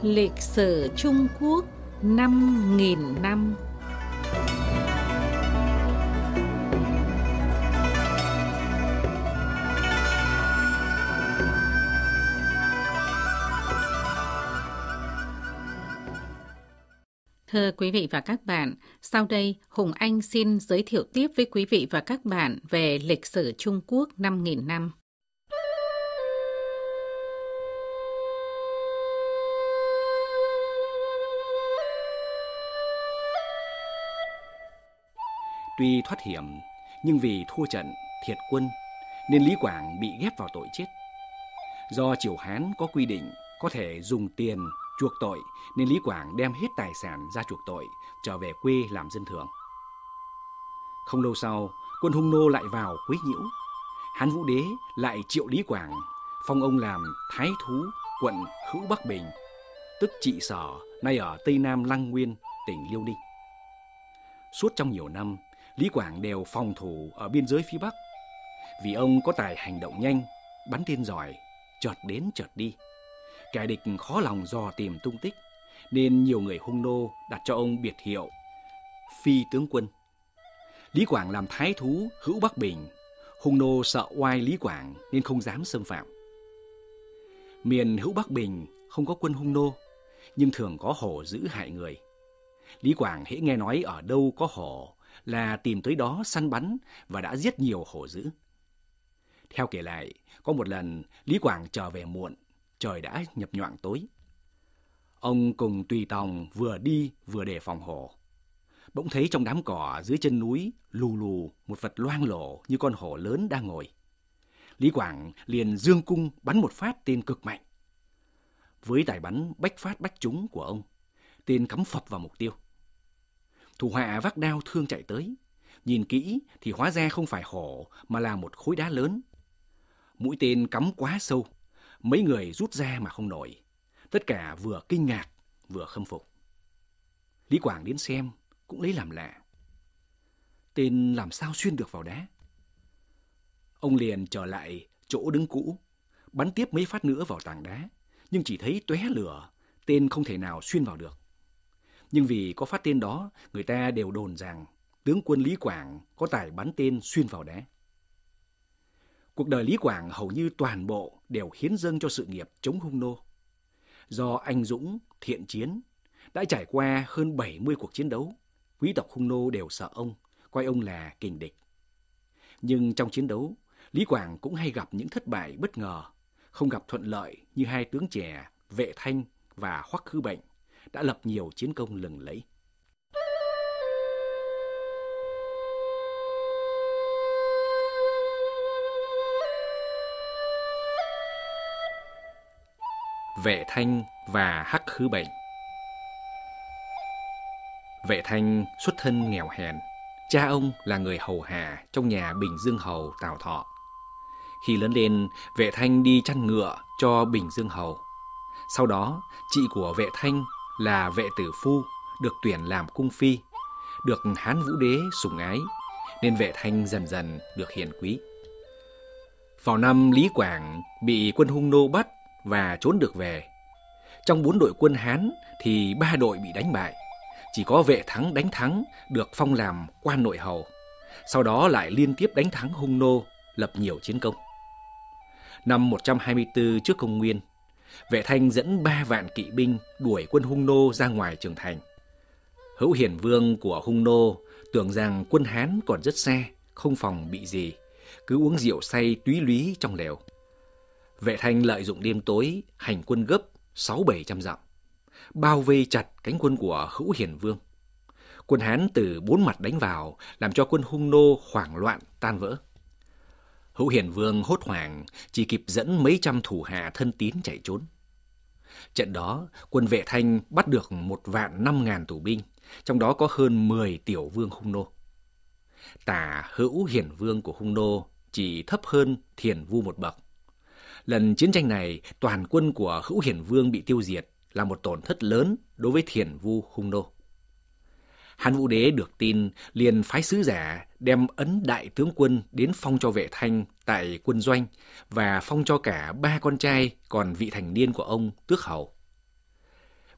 Lịch sử Trung Quốc 5.000 năm. Thưa quý vị và các bạn, sau đây Hùng Anh xin giới thiệu tiếp với quý vị và các bạn về lịch sử Trung Quốc 5.000 năm. Tuy thoát hiểm, nhưng vì thua trận, thiệt quân, nên Lý Quảng bị ghép vào tội chết. Do triều Hán có quy định có thể dùng tiền chuộc tội, nên Lý Quảng đem hết tài sản ra chuộc tội, trở về quê làm dân thường. Không lâu sau, quân Hung Nô lại vào quấy nhiễu. Hán Vũ Đế lại triệu Lý Quảng, phong ông làm Thái Thú quận Hữu Bắc Bình, tức Trị Sở, nay ở Tây Nam Lăng Nguyên, tỉnh Liêu Ninh. Suốt trong nhiều năm, Lý Quảng đều phòng thủ ở biên giới phía Bắc. Vì ông có tài hành động nhanh, bắn tên giỏi, chợt đến chợt đi. Kẻ địch khó lòng dò tìm tung tích, nên nhiều người Hung Nô đặt cho ông biệt hiệu Phi tướng quân. Lý Quảng làm Thái Thú Hữu Bắc Bình, Hung Nô sợ oai Lý Quảng nên không dám xâm phạm. Miền Hữu Bắc Bình không có quân Hung Nô, nhưng thường có hổ dữ hại người. Lý Quảng hễ nghe nói ở đâu có hổ là tìm tới đó săn bắn và đã giết nhiều hổ dữ. Theo kể lại, có một lần Lý Quảng trở về muộn, trời đã nhập nhoạng tối. Ông cùng tùy tòng vừa đi vừa đề phòng hổ. Bỗng thấy trong đám cỏ dưới chân núi lù lù một vật loang lổ như con hổ lớn đang ngồi. Lý Quảng liền giương cung bắn một phát tên cực mạnh. Với tài bắn bách phát bách trúng của ông, tên cắm phập vào mục tiêu. Thủ hạ vác đao thương chạy tới, nhìn kỹ thì hóa ra không phải hổ mà là một khối đá lớn. Mũi tên cắm quá sâu, mấy người rút ra mà không nổi. Tất cả vừa kinh ngạc vừa khâm phục. Lý Quảng đến xem cũng lấy làm lạ. Tên làm sao xuyên được vào đá? Ông liền trở lại chỗ đứng cũ, bắn tiếp mấy phát nữa vào tảng đá, nhưng chỉ thấy tóe lửa, tên không thể nào xuyên vào được. Nhưng vì có phát tên đó, người ta đều đồn rằng tướng quân Lý Quảng có tài bắn tên xuyên vào đá. Cuộc đời Lý Quảng hầu như toàn bộ đều hiến dâng cho sự nghiệp chống Hung Nô. Do anh dũng, thiện chiến, đã trải qua hơn 70 cuộc chiến đấu, quý tộc Hung Nô đều sợ ông, coi ông là kình địch. Nhưng trong chiến đấu, Lý Quảng cũng hay gặp những thất bại bất ngờ, không gặp thuận lợi như hai tướng trẻ Vệ Thanh và Hoắc Khứ Bệnh đã lập nhiều chiến công lừng lẫy. Vệ Thanh và Hắc Khứ Bệnh. Vệ Thanh xuất thân nghèo hèn, cha ông là người hầu hạ trong nhà Bình Dương Hầu Tào Thọ. Khi lớn lên, Vệ Thanh đi chăn ngựa cho Bình Dương Hầu. Sau đó, chị của Vệ Thanh là Vệ Tử Phu được tuyển làm cung phi, được Hán Vũ Đế sủng ái, nên Vệ Thanh dần dần được hiền quý. Vào năm Lý Quảng bị quân Hung Nô bắt và trốn được về. Trong 4 đội quân Hán thì 3 đội bị đánh bại. Chỉ có Vệ Thắng đánh thắng được phong làm quan nội hầu. Sau đó lại liên tiếp đánh thắng Hung Nô, lập nhiều chiến công. Năm 124 trước công nguyên, Vệ Thanh dẫn 3 vạn kỵ binh đuổi quân Hung Nô ra ngoài Trường Thành. Hữu Hiển Vương của Hung Nô tưởng rằng quân Hán còn rất xa, không phòng bị gì, cứ uống rượu say túy lúy trong lều. Vệ Thanh lợi dụng đêm tối hành quân gấp 600-700 dặm, bao vây chặt cánh quân của Hữu Hiển Vương. Quân Hán từ 4 mặt đánh vào, làm cho quân Hung Nô hoảng loạn tan vỡ. Hữu Hiển Vương hốt hoảng, chỉ kịp dẫn mấy trăm thủ hạ thân tín chạy trốn. Trận đó, quân Vệ Thanh bắt được 1.500.000 tù binh, trong đó có hơn 10 tiểu vương Hung Nô. Tả Hữu Hiển Vương của Hung Nô chỉ thấp hơn Thiền Vu một bậc. Lần chiến tranh này, toàn quân của Hữu Hiển Vương bị tiêu diệt, là một tổn thất lớn đối với Thiền Vu Hung Nô. Hán Vũ Đế được tin, liền phái sứ giả đem ấn đại tướng quân đến phong cho Vệ Thanh tại quân doanh và phong cho cả 3 con trai còn vị thành niên của ông tước hầu.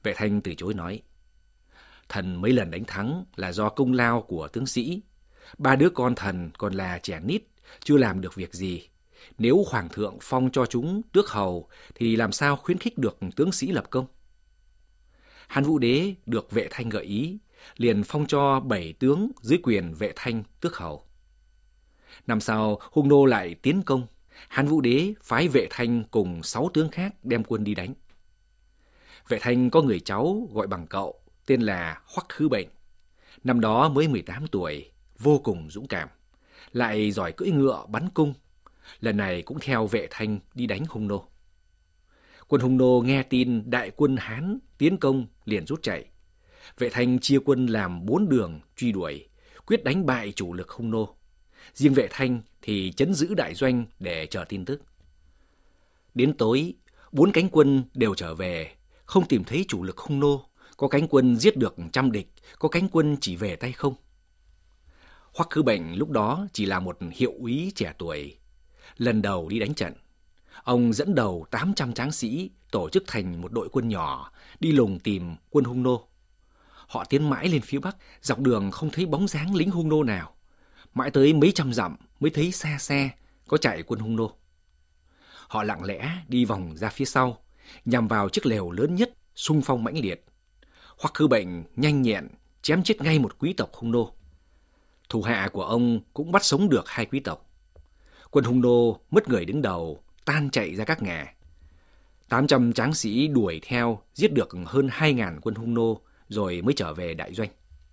Vệ Thanh từ chối nói, thần mấy lần đánh thắng là do công lao của tướng sĩ. 3 đứa con thần còn là trẻ nít, chưa làm được việc gì. Nếu hoàng thượng phong cho chúng tước hầu thì làm sao khuyến khích được tướng sĩ lập công? Hán Vũ Đế được Vệ Thanh gợi ý, liền phong cho 7 tướng dưới quyền Vệ Thanh tước hầu. Năm sau, Hung Nô lại tiến công. Hán Vũ Đế phái Vệ Thanh cùng 6 tướng khác đem quân đi đánh. Vệ Thanh có người cháu gọi bằng cậu, tên là Hoắc Khứ Bệnh. Năm đó mới 18 tuổi, vô cùng dũng cảm, lại giỏi cưỡi ngựa bắn cung. Lần này cũng theo Vệ Thanh đi đánh Hung Nô. Quân Hung Nô nghe tin đại quân Hán tiến công liền rút chạy. Vệ Thanh chia quân làm 4 đường truy đuổi, quyết đánh bại chủ lực Hung Nô. Riêng Vệ Thanh thì trấn giữ đại doanh để chờ tin tức. Đến tối, 4 cánh quân đều trở về, không tìm thấy chủ lực Hung Nô. Có cánh quân giết được 100 địch, có cánh quân chỉ về tay không. Hoắc Khứ Bệnh lúc đó chỉ là một hiệu úy trẻ tuổi, lần đầu đi đánh trận. Ông dẫn đầu 800 tráng sĩ tổ chức thành một đội quân nhỏ đi lùng tìm quân Hung Nô. Họ tiến mãi lên phía bắc, dọc đường không thấy bóng dáng lính Hung Nô nào. Mãi tới mấy trăm dặm mới thấy xa xe có chạy quân Hung Nô. Họ lặng lẽ đi vòng ra phía sau, nhằm vào chiếc lều lớn nhất, xung phong mãnh liệt. Hoắc Khứ Bệnh nhanh nhẹn chém chết ngay một quý tộc Hung Nô. Thủ hạ của ông cũng bắt sống được 2 quý tộc. Quân Hung Nô mất người đứng đầu, tan chạy ra các ngả. 800 tráng sĩ đuổi theo, giết được hơn 2.000 quân Hung Nô rồi mới trở về đại doanh.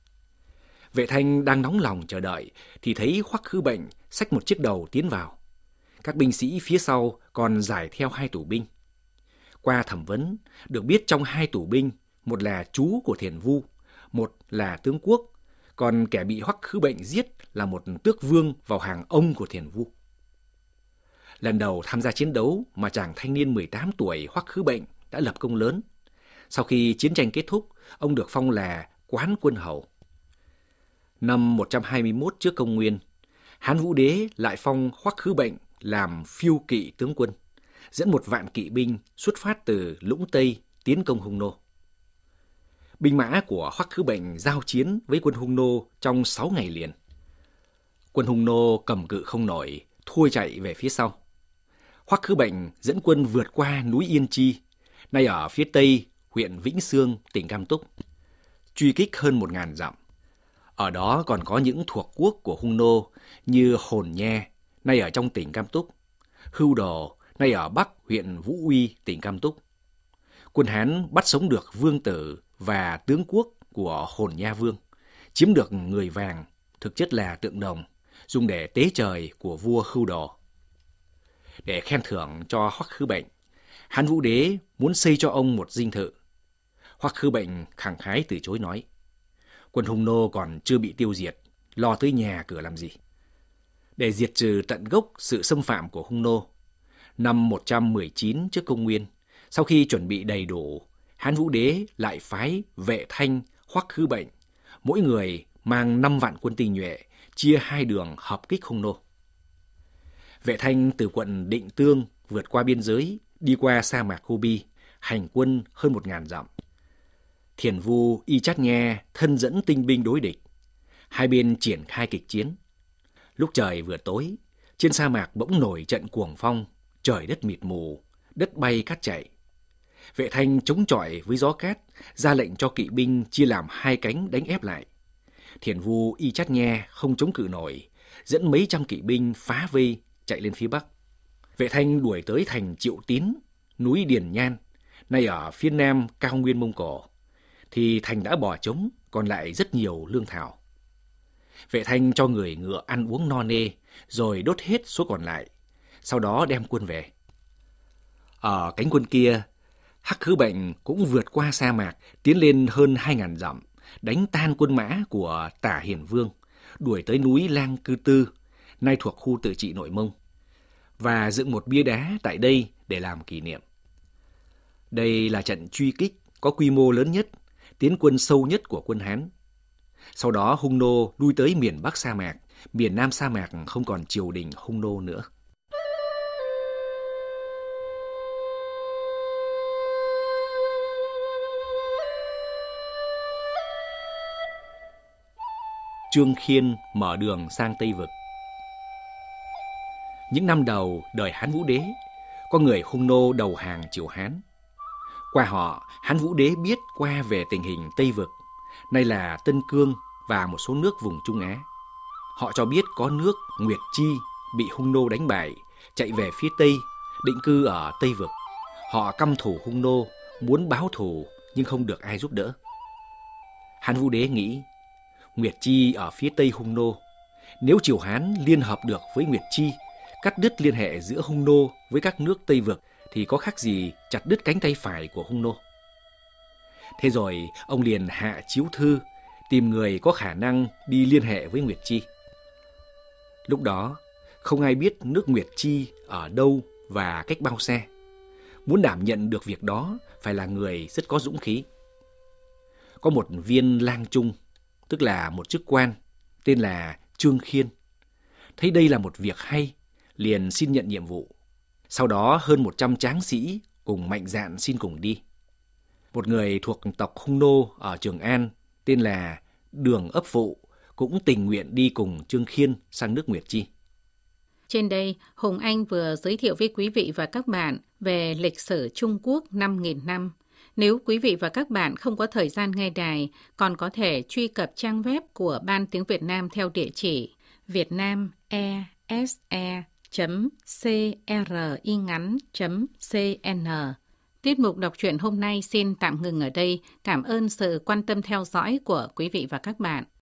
Vệ Thanh đang nóng lòng chờ đợi thì thấy Hoắc Khứ Bệnh xách một chiếc đầu tiến vào. Các binh sĩ phía sau còn giải theo 2 tù binh. Qua thẩm vấn, được biết trong 2 tù binh, một là chú của Thiền Vu, một là tướng quốc, còn kẻ bị Hoắc Khứ Bệnh giết là một tước vương vào hàng ông của Thiền Vu. Lần đầu tham gia chiến đấu mà chàng thanh niên 18 tuổi Hoắc Khứ Bệnh đã lập công lớn. Sau khi chiến tranh kết thúc, ông được phong là Quán Quân Hầu. Năm 121 trước công nguyên, Hán Vũ Đế lại phong Hoắc Khứ Bệnh làm phiêu kỵ tướng quân, dẫn 1 vạn kỵ binh xuất phát từ Lũng Tây tiến công Hung Nô. Binh mã của Hoắc Khứ Bệnh giao chiến với quân Hung Nô trong 6 ngày liền. Quân Hung Nô cầm cự không nổi, thua chạy về phía sau. Hoắc Khứ Bệnh dẫn quân vượt qua núi Yên Chi, nay ở phía tây huyện Vĩnh Xương, tỉnh Cam Túc, truy kích hơn 1.000 dặm. Ở đó còn có những thuộc quốc của Hung Nô như Hồn Nhe, nay ở trong tỉnh Cam Túc, Hưu Đồ, nay ở bắc huyện Vũ Uy, tỉnh Cam Túc. Quân Hán bắt sống được vương tử và tướng quốc của Hồn Nha Vương, chiếm được người vàng, thực chất là tượng đồng, dùng để tế trời của vua Hưu Đồ. Để khen thưởng cho Hoắc Khứ Bệnh, Hán Vũ Đế muốn xây cho ông một dinh thự. Hoắc Khứ Bệnh khẳng khái từ chối nói, quân Hung Nô còn chưa bị tiêu diệt, lo tới nhà cửa làm gì. Để diệt trừ tận gốc sự xâm phạm của Hung Nô, năm 119 trước công nguyên, sau khi chuẩn bị đầy đủ, Hán Vũ Đế lại phái Vệ Thanh, Hoắc Khứ Bệnh, mỗi người mang 5 vạn quân tinh nhuệ, chia 2 đường hợp kích Hung Nô. Vệ Thanh từ quận Định Tương vượt qua biên giới, đi qua sa mạc Gobi, hành quân hơn 1.000 dặm. Thiền Vu Y Chát Nghe thân dẫn tinh binh đối địch. Hai bên triển khai kịch chiến. Lúc trời vừa tối, trên sa mạc bỗng nổi trận cuồng phong, trời đất mịt mù, đất bay cát chạy. Vệ Thanh chống chọi với gió cát, ra lệnh cho kỵ binh chia làm 2 cánh đánh ép lại. Thiền Vu Y Chát Nghe không chống cự nổi, dẫn mấy trăm kỵ binh phá vây chạy lên phía bắc. Vệ Thanh đuổi tới thành Triệu Tín, núi Điền Nhan, nay ở phía nam cao nguyên Mông Cổ, thì thành đã bỏ trống, còn lại rất nhiều lương thảo. Vệ Thanh cho người ngựa ăn uống no nê, rồi đốt hết số còn lại, sau đó đem quân về. Ở cánh quân kia, Hoắc Khứ Bệnh cũng vượt qua sa mạc, tiến lên hơn 2.000 dặm, đánh tan quân mã của Tả Hiền Vương, đuổi tới núi Lang Cư Tư, nay thuộc khu tự trị Nội Mông, và dựng một bia đá tại đây để làm kỷ niệm. Đây là trận truy kích có quy mô lớn nhất, tiến quân sâu nhất của quân Hán. Sau đó Hung Nô lui tới miền Bắc sa mạc, miền Nam sa mạc không còn triều đình Hung Nô nữa. Trương Khiên mở đường sang Tây Vực. Những năm đầu đời Hán Vũ Đế, có người Hung nô đầu hàng triều Hán. Qua họ, Hán Vũ Đế biết qua về tình hình Tây Vực, nay là Tân Cương và một số nước vùng Trung Á. Họ cho biết có nước Nguyệt Chi bị Hung nô đánh bại, chạy về phía Tây, định cư ở Tây Vực. Họ căm thù Hung nô, muốn báo thù nhưng không được ai giúp đỡ. Hán Vũ Đế nghĩ, Nguyệt Chi ở phía Tây Hung nô, nếu triều Hán liên hợp được với Nguyệt Chi, cắt đứt liên hệ giữa Hung nô với các nước Tây Vực thì có khác gì chặt đứt cánh tay phải của Hung nô. Thế rồi ông liền hạ chiếu thư tìm người có khả năng đi liên hệ với Nguyệt Chi. Lúc đó không ai biết nước Nguyệt Chi ở đâu và cách bao xa. Muốn đảm nhận được việc đó phải là người rất có dũng khí. Có một viên lang trung, tức là một chức quan, tên là Trương Khiên. Thấy đây là một việc hay, liền xin nhận nhiệm vụ. Sau đó hơn 100 tráng sĩ cùng mạnh dạn xin cùng đi. Một người thuộc tộc Hung nô ở Trường An, tên là Đường Ấp Phụ, cũng tình nguyện đi cùng Trương Khiên sang nước Nguyệt Chi. Trên đây, Hùng Anh vừa giới thiệu với quý vị và các bạn về lịch sử Trung Quốc 5.000 năm. Nếu quý vị và các bạn không có thời gian nghe đài, còn có thể truy cập trang web của Ban Tiếng Việt Nam theo địa chỉ vietnamese.cringắn.cn. Tiết mục đọc truyện hôm nay xin tạm ngừng ở đây. Cảm ơn sự quan tâm theo dõi của quý vị và các bạn.